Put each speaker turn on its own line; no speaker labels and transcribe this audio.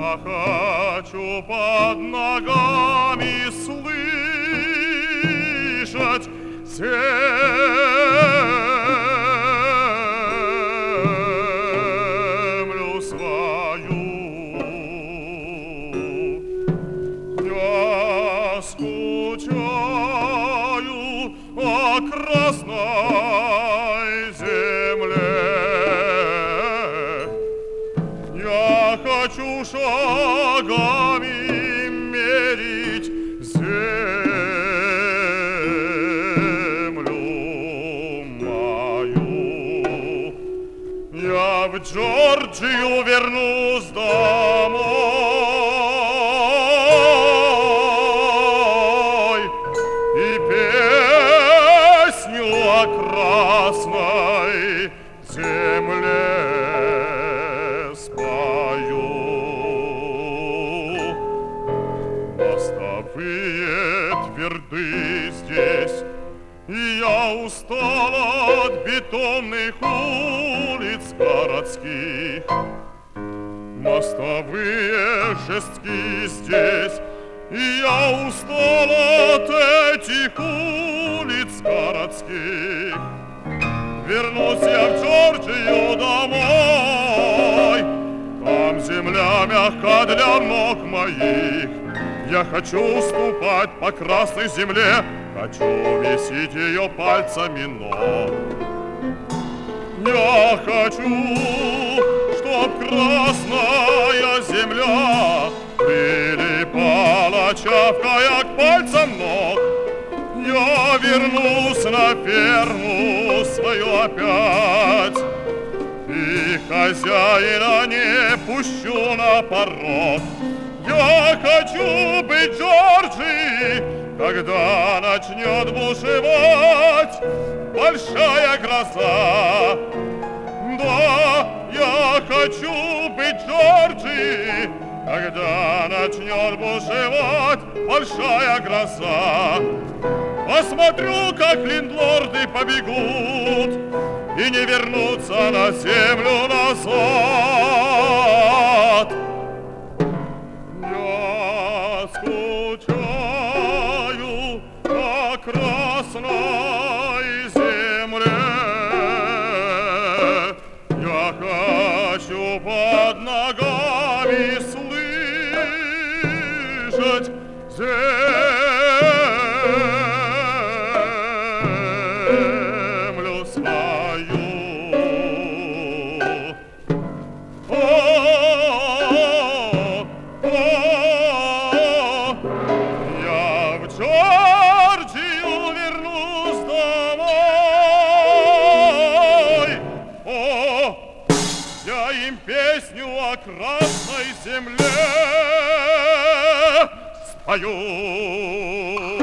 Я хочу под ногами слышать землю свою. Я скучаю о красной земле. Я хочу шагами мерить землю мою. Я в Джорджию вернусь домой и песню о красной земле спою. Мостовые тверды здесь, и я устал от бетонных улиц городских. Мостовые жестки здесь, и я устал от этих улиц городских. Вернусь я в Джорджию домой, там земля мягка для ног моих. Я хочу ступать по красной земле, хочу месить ее пальцами ног. Я хочу, чтоб красная земля прилипала, чавкая к пальцам ног. Я вернусь на ферму свою опять и хозяина не пущу на порог. Я хочу быть Джорджией, когда начнет бушевать большая гроза. Да, я хочу быть Джорджией, когда начнет бушевать большая гроза. Посмотрю, как лендлорды побегут и не вернутся на землю назад. Я скучаю по красной земле. Я хочу под ногами слышать землю свою. Я в Джорджию вернусь домой. Я им песню о красной земле спою.